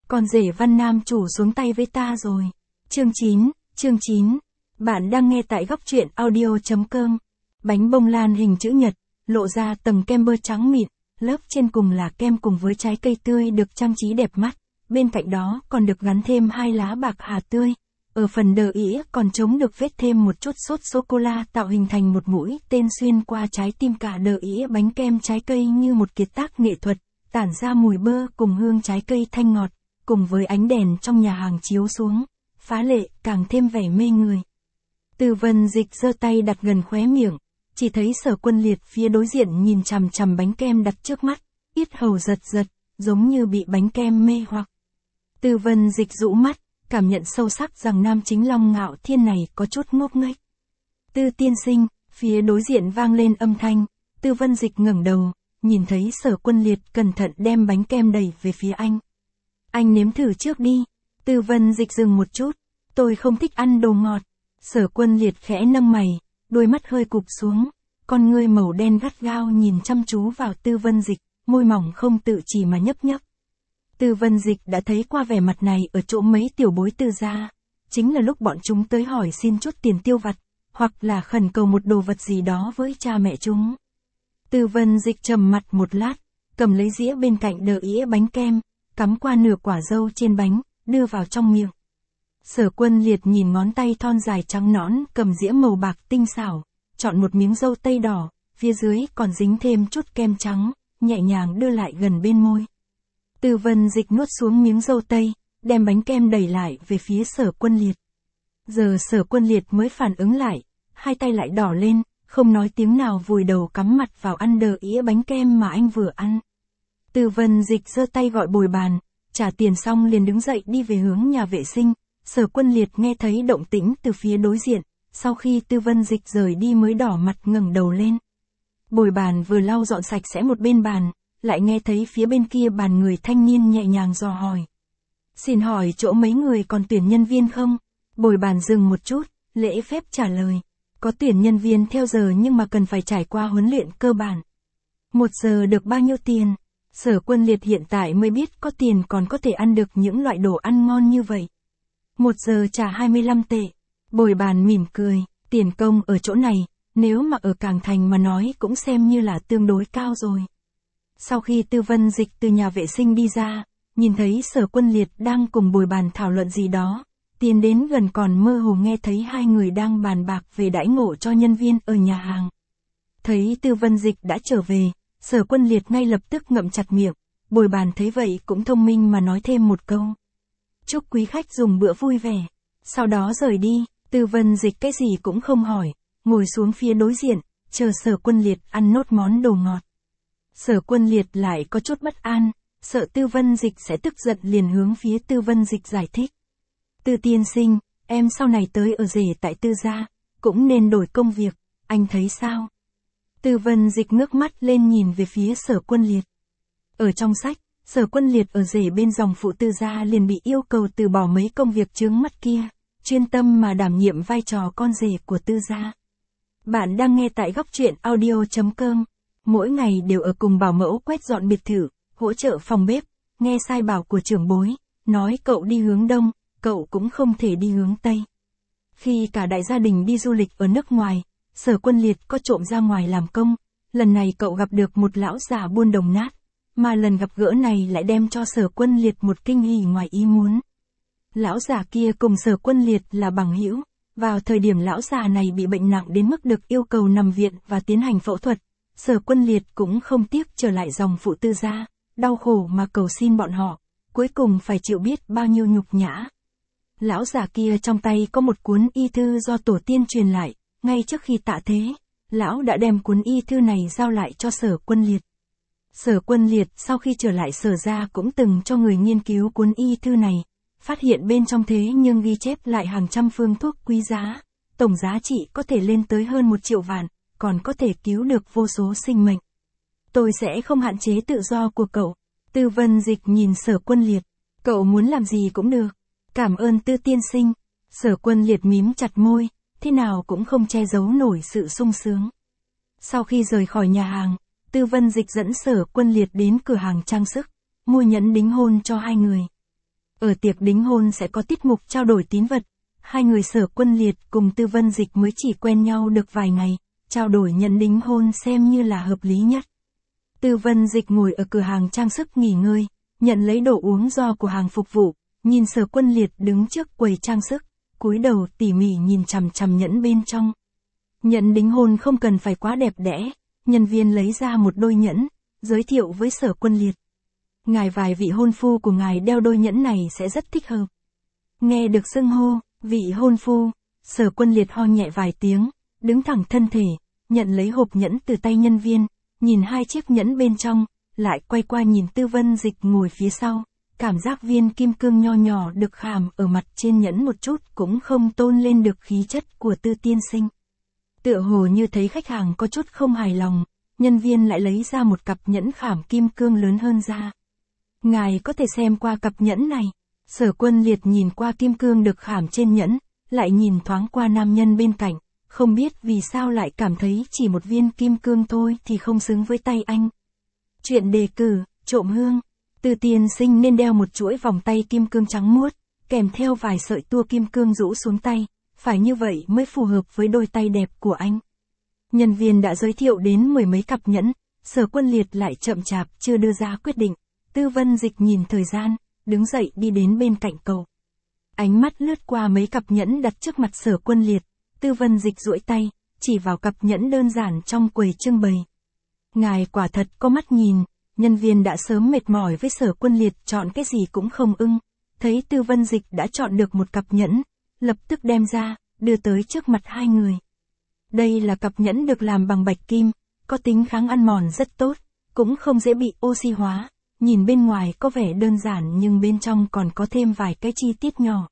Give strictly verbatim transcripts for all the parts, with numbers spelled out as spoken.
con rể Văn Nam chủ xuống tay với ta rồi. Chương chín, chương chín. Bạn đang nghe tại góc truyện audio chấm com. Bánh bông lan hình chữ nhật, lộ ra tầng kem bơ trắng mịn, lớp trên cùng là kem cùng với trái cây tươi được trang trí đẹp mắt, bên cạnh đó còn được gắn thêm hai lá bạc hà tươi. Ở phần đờ ĩa còn chống được vết thêm một chút sốt sô-cô-la tạo hình thành một mũi tên xuyên qua trái tim cả đờ ĩa bánh kem trái cây như một kiệt tác nghệ thuật, tản ra mùi bơ cùng hương trái cây thanh ngọt, cùng với ánh đèn trong nhà hàng chiếu xuống, phá lệ càng thêm vẻ mê người. Từ Vân Dịch giơ tay đặt gần khóe miệng, chỉ thấy Sở Quân Liệt phía đối diện nhìn chằm chằm bánh kem đặt trước mắt, yết hầu giật giật, giống như bị bánh kem mê hoặc. Từ Vân Dịch rũ mắt, cảm nhận sâu sắc rằng nam chính Long Ngạo Thiên này có chút ngốc nghếch. Tư tiên sinh, phía đối diện vang lên âm thanh, Tư Vân Dịch ngẩng đầu, nhìn thấy Sở Quân Liệt cẩn thận đem bánh kem đẩy về phía anh. Anh nếm thử trước đi. Tư Vân Dịch dừng một chút, tôi không thích ăn đồ ngọt. Sở Quân Liệt khẽ nâng mày, đôi mắt hơi cụp xuống, con ngươi màu đen gắt gao nhìn chăm chú vào Tư Vân Dịch, môi mỏng không tự chỉ mà nhấp nhấp. Tư Vân Dịch đã thấy qua vẻ mặt này ở chỗ mấy tiểu bối Tư gia, chính là lúc bọn chúng tới hỏi xin chút tiền tiêu vặt, hoặc là khẩn cầu một đồ vật gì đó với cha mẹ chúng. Tư Vân Dịch trầm mặt một lát, cầm lấy dĩa bên cạnh đờ ĩa bánh kem, cắm qua nửa quả dâu trên bánh, đưa vào trong miệng. Sở Quân Liệt nhìn ngón tay thon dài trắng nõn cầm dĩa màu bạc tinh xảo, chọn một miếng dâu tây đỏ, phía dưới còn dính thêm chút kem trắng, nhẹ nhàng đưa lại gần bên môi. Từ Vân Dịch nuốt xuống miếng dâu tây, đem bánh kem đẩy lại về phía Sở Quân Liệt. Giờ Sở Quân Liệt mới phản ứng lại, hai tay lại đỏ lên, không nói tiếng nào vùi đầu cắm mặt vào ăn đờ ĩa bánh kem mà anh vừa ăn. Từ Vân Dịch giơ tay gọi bồi bàn, trả tiền xong liền đứng dậy đi về hướng nhà vệ sinh. Sở Quân Liệt nghe thấy động tĩnh từ phía đối diện, sau khi Tư Vân Dịch rời đi mới đỏ mặt ngẩng đầu lên. Bồi bàn vừa lau dọn sạch sẽ một bên bàn, lại nghe thấy phía bên kia bàn người thanh niên nhẹ nhàng dò hỏi. Xin hỏi chỗ mấy người còn tuyển nhân viên không? Bồi bàn dừng một chút, lễ phép trả lời. Có tuyển nhân viên theo giờ nhưng mà cần phải trải qua huấn luyện cơ bản. Một giờ được bao nhiêu tiền? Sở Quân Liệt hiện tại mới biết có tiền còn có thể ăn được những loại đồ ăn ngon như vậy. Một giờ trả hai mươi lăm tệ. Bồi bàn mỉm cười, tiền công ở chỗ này, nếu mà ở Cảng Thành mà nói cũng xem như là tương đối cao rồi. Sau khi Tư Vân Dịch từ nhà vệ sinh đi ra, nhìn thấy Sở Quân Liệt đang cùng bồi bàn thảo luận gì đó, tiến đến gần còn mơ hồ nghe thấy hai người đang bàn bạc về đãi ngộ cho nhân viên ở nhà hàng. Thấy Tư Vân Dịch đã trở về, Sở Quân Liệt ngay lập tức ngậm chặt miệng, bồi bàn thấy vậy cũng thông minh mà nói thêm một câu. Chúc quý khách dùng bữa vui vẻ. Sau đó rời đi, Tư Vân Dịch cái gì cũng không hỏi, ngồi xuống phía đối diện, chờ Sở Quân Liệt ăn nốt món đồ ngọt. Sở Quân Liệt lại có chút bất an, sợ Tư Vân Dịch sẽ tức giận liền hướng phía Tư Vân Dịch giải thích. Tư tiên sinh, em sau này tới ở rể tại Tư gia, cũng nên đổi công việc, anh thấy sao? Tư Vân Dịch ngước mắt lên nhìn về phía Sở Quân Liệt. Ở trong sách, Sở Quân Liệt ở rể bên dòng phụ Tư gia liền bị yêu cầu từ bỏ mấy công việc chướng mắt kia, chuyên tâm mà đảm nhiệm vai trò con rể của Tư gia. Bạn đang nghe tại góc truyện audio chấm com. Mỗi ngày đều ở cùng bảo mẫu quét dọn biệt thự, hỗ trợ phòng bếp, nghe sai bảo của trưởng bối, nói cậu đi hướng đông, cậu cũng không thể đi hướng tây. Khi cả đại gia đình đi du lịch ở nước ngoài, Sở Quân Liệt có trộm ra ngoài làm công, lần này cậu gặp được một lão già buôn đồng nát, mà lần gặp gỡ này lại đem cho Sở Quân Liệt một kinh hỉ ngoài ý muốn. Lão già kia cùng Sở Quân Liệt là bằng hữu, vào thời điểm lão già này bị bệnh nặng đến mức được yêu cầu nằm viện và tiến hành phẫu thuật, Sở Quân Liệt cũng không tiếc trở lại dòng phụ Tư gia, đau khổ mà cầu xin bọn họ, cuối cùng phải chịu biết bao nhiêu nhục nhã. Lão già kia trong tay có một cuốn y thư do tổ tiên truyền lại, ngay trước khi tạ thế, lão đã đem cuốn y thư này giao lại cho Sở Quân Liệt. Sở Quân Liệt sau khi trở lại Sở gia cũng từng cho người nghiên cứu cuốn y thư này, phát hiện bên trong thế nhưng ghi chép lại hàng trăm phương thuốc quý giá, tổng giá trị có thể lên tới hơn một triệu vạn, còn có thể cứu được vô số sinh mệnh. Tôi sẽ không hạn chế tự do của cậu. Tư Vân Dịch nhìn Sở Quân Liệt, cậu muốn làm gì cũng được. Cảm ơn Tư tiên sinh. Sở Quân Liệt mím chặt môi, thế nào cũng không che giấu nổi sự sung sướng. Sau khi rời khỏi nhà hàng, Tư Vân Dịch dẫn Sở Quân Liệt đến cửa hàng trang sức, mua nhẫn đính hôn cho hai người. Ở tiệc đính hôn sẽ có tiết mục trao đổi tín vật. Hai người Sở Quân Liệt cùng Tư Vân Dịch mới chỉ quen nhau được vài ngày, trao đổi nhẫn đính hôn xem như là hợp lý nhất. Tư Vân Dịch ngồi ở cửa hàng trang sức nghỉ ngơi, nhận lấy đồ uống do của hàng phục vụ, nhìn Sở Quân Liệt đứng trước quầy trang sức, cúi đầu tỉ mỉ nhìn chằm chằm nhẫn bên trong. Nhẫn đính hôn không cần phải quá đẹp đẽ, nhân viên lấy ra một đôi nhẫn, giới thiệu với Sở Quân Liệt. Ngài vài vị hôn phu của ngài đeo đôi nhẫn này sẽ rất thích hợp. Nghe được xưng hô, vị hôn phu, Sở Quân Liệt ho nhẹ vài tiếng, đứng thẳng thân thể, nhận lấy hộp nhẫn từ tay nhân viên, nhìn hai chiếc nhẫn bên trong, lại quay qua nhìn Tư Vân Dịch ngồi phía sau, cảm giác viên kim cương nho nhỏ được khảm ở mặt trên nhẫn một chút cũng không tôn lên được khí chất của Tư tiên sinh. Tựa hồ như thấy khách hàng có chút không hài lòng, nhân viên lại lấy ra một cặp nhẫn khảm kim cương lớn hơn ra. Ngài có thể xem qua cặp nhẫn này. Sở Quân Liệt nhìn qua kim cương được khảm trên nhẫn, lại nhìn thoáng qua nam nhân bên cạnh, không biết vì sao lại cảm thấy chỉ một viên kim cương thôi thì không xứng với tay anh. Chuyện đề cử, trộm hương. Tư tiên sinh nên đeo một chuỗi vòng tay kim cương trắng muốt, kèm theo vài sợi tua kim cương rũ xuống tay, phải như vậy mới phù hợp với đôi tay đẹp của anh. Nhân viên đã giới thiệu đến mười mấy cặp nhẫn, Sở Quân Liệt lại chậm chạp chưa đưa ra quyết định. Tư Vân Dịch nhìn thời gian, đứng dậy đi đến bên cạnh cậu. Ánh mắt lướt qua mấy cặp nhẫn đặt trước mặt Sở Quân Liệt, Tư Vân Dịch duỗi tay, chỉ vào cặp nhẫn đơn giản trong quầy trưng bày. Ngài quả thật có mắt nhìn, nhân viên đã sớm mệt mỏi với Sở Quân Liệt chọn cái gì cũng không ưng, thấy Tư Vân Dịch đã chọn được một cặp nhẫn, lập tức đem ra, đưa tới trước mặt hai người. Đây là cặp nhẫn được làm bằng bạch kim, có tính kháng ăn mòn rất tốt, cũng không dễ bị oxy hóa. Nhìn bên ngoài có vẻ đơn giản nhưng bên trong còn có thêm vài cái chi tiết nhỏ.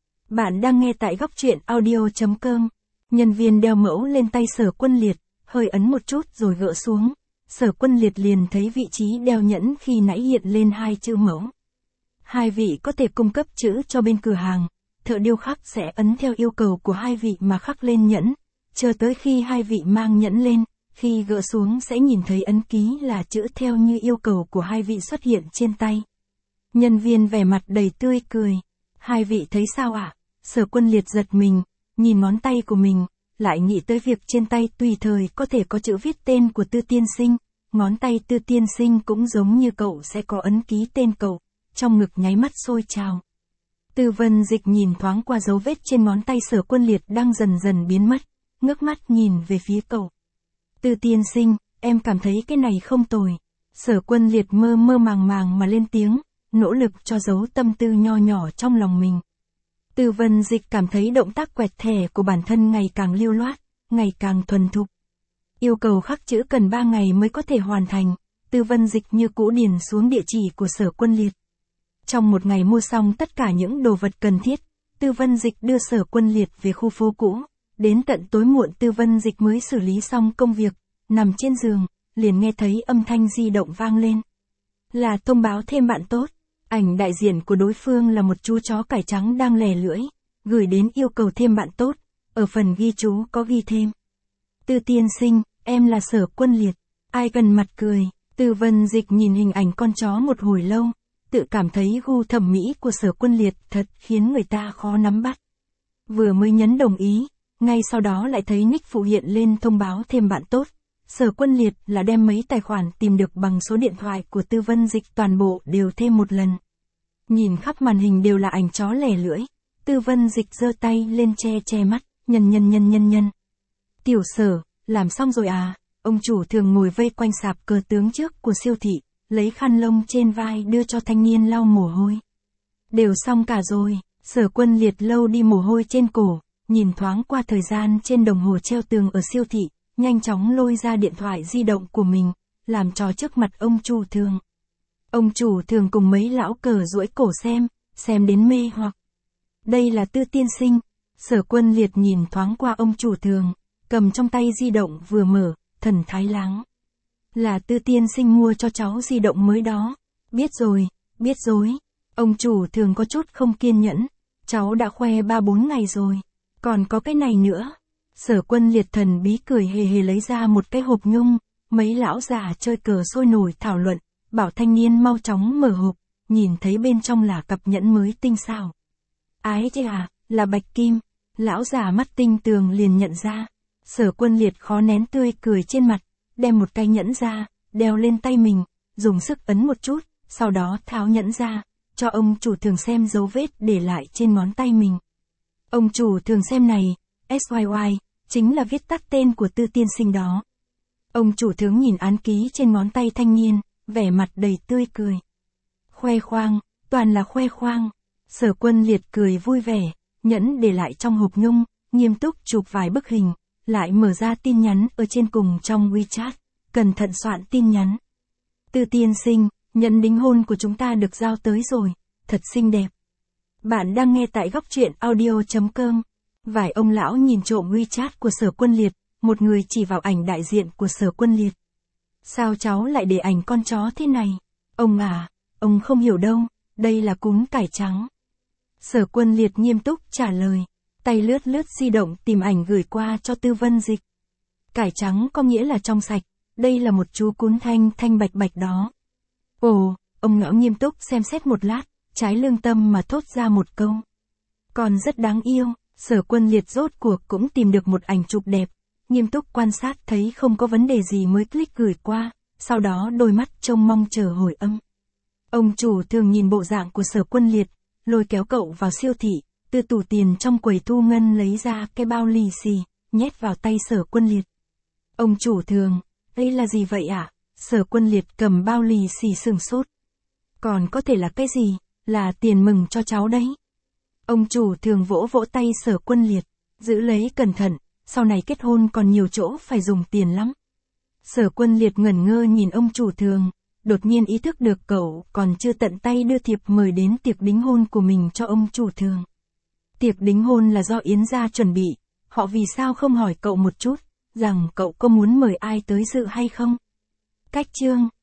Bạn đang nghe tại góc truyện audio chấm com. Nhân viên đeo mẫu lên tay Sở Quân Liệt, hơi ấn một chút rồi gỡ xuống. Sở Quân Liệt liền thấy vị trí đeo nhẫn khi nãy hiện lên hai chữ mẫu. Hai vị có thể cung cấp chữ cho bên cửa hàng, thợ điêu khắc sẽ ấn theo yêu cầu của hai vị mà khắc lên nhẫn, chờ tới khi hai vị mang nhẫn lên. Khi gỡ xuống sẽ nhìn thấy ấn ký là chữ theo như yêu cầu của hai vị xuất hiện trên tay. Nhân viên vẻ mặt đầy tươi cười. Hai vị thấy sao ạ? À? Sở Quân Liệt giật mình, nhìn ngón tay của mình, lại nghĩ tới việc trên tay tùy thời có thể có chữ viết tên của Tư tiên sinh. Ngón tay Tư tiên sinh cũng giống như cậu sẽ có ấn ký tên cậu, trong ngực nháy mắt sôi trào. Tư Vân Dịch nhìn thoáng qua dấu vết trên ngón tay Sở Quân Liệt đang dần dần biến mất, ngước mắt nhìn về phía cậu. Tư tiên sinh, em cảm thấy cái này không tồi. Sở Quân Liệt mơ mơ màng màng mà lên tiếng, nỗ lực cho giấu tâm tư nho nhỏ trong lòng mình. Tư Vân Dịch cảm thấy động tác quẹt thẻ của bản thân ngày càng lưu loát, ngày càng thuần thục. Yêu cầu khắc chữ cần ba ngày mới có thể hoàn thành, Tư Vân Dịch như cũ điền xuống địa chỉ của Sở Quân Liệt. Trong một ngày mua xong tất cả những đồ vật cần thiết, Tư Vân Dịch đưa Sở Quân Liệt về khu phố cũ. Đến tận tối muộn Tư Vân Dịch mới xử lý xong công việc, nằm trên giường, liền nghe thấy âm thanh di động vang lên. Là thông báo thêm bạn tốt, ảnh đại diện của đối phương là một chú chó cải trắng đang lè lưỡi, gửi đến yêu cầu thêm bạn tốt, ở phần ghi chú có ghi thêm. Tư tiên sinh, em là Sở Quân Liệt, ai gần mặt cười, Tư Vân Dịch nhìn hình ảnh con chó một hồi lâu, tự cảm thấy gu thẩm mỹ của Sở Quân Liệt thật khiến người ta khó nắm bắt. Vừa mới nhấn đồng ý, ngay sau đó lại thấy nick phụ hiện lên thông báo thêm bạn tốt. Sở Quân Liệt là đem mấy tài khoản tìm được bằng số điện thoại của Tư Vân Dịch toàn bộ đều thêm một lần. Nhìn khắp màn hình đều là ảnh chó lẻ lưỡi. Tư Vân Dịch giơ tay lên che che mắt, nhân nhân nhân nhân nhân. Tiểu Sở, làm xong rồi à? Ông chủ thường ngồi vây quanh sạp cờ tướng trước của siêu thị, lấy khăn lông trên vai đưa cho thanh niên lau mồ hôi. Đều xong cả rồi. Sở Quân Liệt lâu đi mồ hôi trên cổ, nhìn thoáng qua thời gian trên đồng hồ treo tường ở siêu thị, nhanh chóng lôi ra điện thoại di động của mình, làm trò trước mặt ông chủ thường. Ông chủ thường cùng mấy lão cờ duỗi cổ xem, xem đến mê hoặc. Đây là Tư tiên sinh. Sở Quân Liệt nhìn thoáng qua ông chủ thường, cầm trong tay di động vừa mở, thần thái láng. Là Tư tiên sinh mua cho cháu di động mới đó. Biết rồi, biết rồi. Ông chủ thường có chút không kiên nhẫn. Cháu đã khoe ba bốn ngày rồi. Còn có cái này nữa. Sở Quân Liệt thần bí cười hề hề lấy ra một cái hộp nhung. Mấy lão già chơi cờ sôi nổi thảo luận, bảo thanh niên mau chóng mở hộp. nhìn thấy bên trong là cặp nhẫn mới tinh xảo. Ái chà, à, là bạch kim, lão già mắt tinh tường liền nhận ra. Sở Quân Liệt khó nén tươi cười trên mặt, đem một cái nhẫn ra, đeo lên tay mình, dùng sức ấn một chút, sau đó tháo nhẫn ra, cho ông chủ thường xem dấu vết để lại trên ngón tay mình. Ông chủ thường xem này, ét i i, chính là viết tắt tên của Tư tiên sinh đó. Ông chủ tướng nhìn án ký trên ngón tay thanh niên, vẻ mặt đầy tươi cười. Khoe khoang, toàn là khoe khoang. Sở Quân Liệt cười vui vẻ, nhẫn để lại trong hộp nhung, nghiêm túc chụp vài bức hình, lại mở ra tin nhắn ở trên cùng trong WeChat, cẩn thận soạn tin nhắn. Tư tiên sinh, nhẫn đính hôn của chúng ta được giao tới rồi, thật xinh đẹp. Bạn đang nghe tại góc truyện audio chấm com. Vài ông lão nhìn trộm WeChat của Sở Quân Liệt, một người chỉ vào ảnh đại diện của Sở Quân Liệt. Sao cháu lại để ảnh con chó thế này? Ông à, ông không hiểu đâu, đây là cún cải trắng. Sở Quân Liệt nghiêm túc trả lời, tay lướt lướt di động tìm ảnh gửi qua cho Tư Vân Dịch. Cải trắng có nghĩa là trong sạch, đây là một chú cún thanh thanh bạch bạch đó. Ồ, ông lão nghiêm túc xem xét một lát, trái lương tâm mà thốt ra một câu. Còn rất đáng yêu. Sở Quân Liệt rốt cuộc cũng tìm được một ảnh chụp đẹp, nghiêm túc quan sát thấy không có vấn đề gì mới click gửi qua, sau đó đôi mắt trông mong chờ hồi âm. Ông chủ thường nhìn bộ dạng của Sở Quân Liệt, lôi kéo cậu vào siêu thị, từ tủ tiền trong quầy thu ngân lấy ra cái bao lì xì, nhét vào tay Sở Quân Liệt. Ông chủ thường, đây là gì vậy ạ? À? Sở Quân Liệt cầm bao lì xì sửng sốt. Còn có thể là cái gì? Là tiền mừng cho cháu đấy. Ông chủ thường vỗ vỗ tay Sở Quân Liệt, giữ lấy cẩn thận, sau này kết hôn còn nhiều chỗ phải dùng tiền lắm. Sở Quân Liệt ngẩn ngơ nhìn ông chủ thường, đột nhiên ý thức được cậu còn chưa tận tay đưa thiệp mời đến tiệc đính hôn của mình cho ông chủ thường. Tiệc đính hôn là do Yến gia chuẩn bị, họ vì sao không hỏi cậu một chút, rằng cậu có muốn mời ai tới dự hay không? Cách chương